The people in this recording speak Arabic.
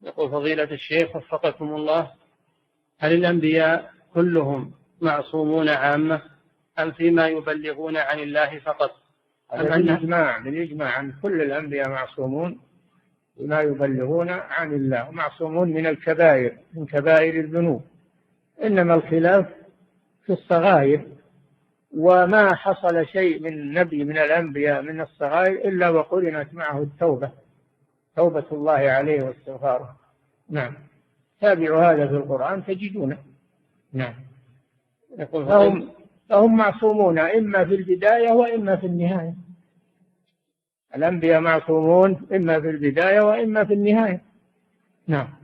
يقول فضيلة الشيخ وفقكم الله: هل الأنبياء كلهم معصومون عامة أم فيما يبلغون عن الله فقط؟ بالإجماع عن كل الأنبياء معصومون بما يبلغون عن الله، معصومون من الكبائر، من كبائر الذنوب، إنما الخلاف في الصغائر، وما حصل شيء من نبي من الأنبياء من الصغائر إلا وقرنت معه توبة الله عليه واستغفاره. نعم، تابعوا هذا في القرآن تجدونه. نعم. فهم معصومون إما في البداية وإما في النهاية. الأنبياء معصومون إما في البداية وإما في النهاية. نعم.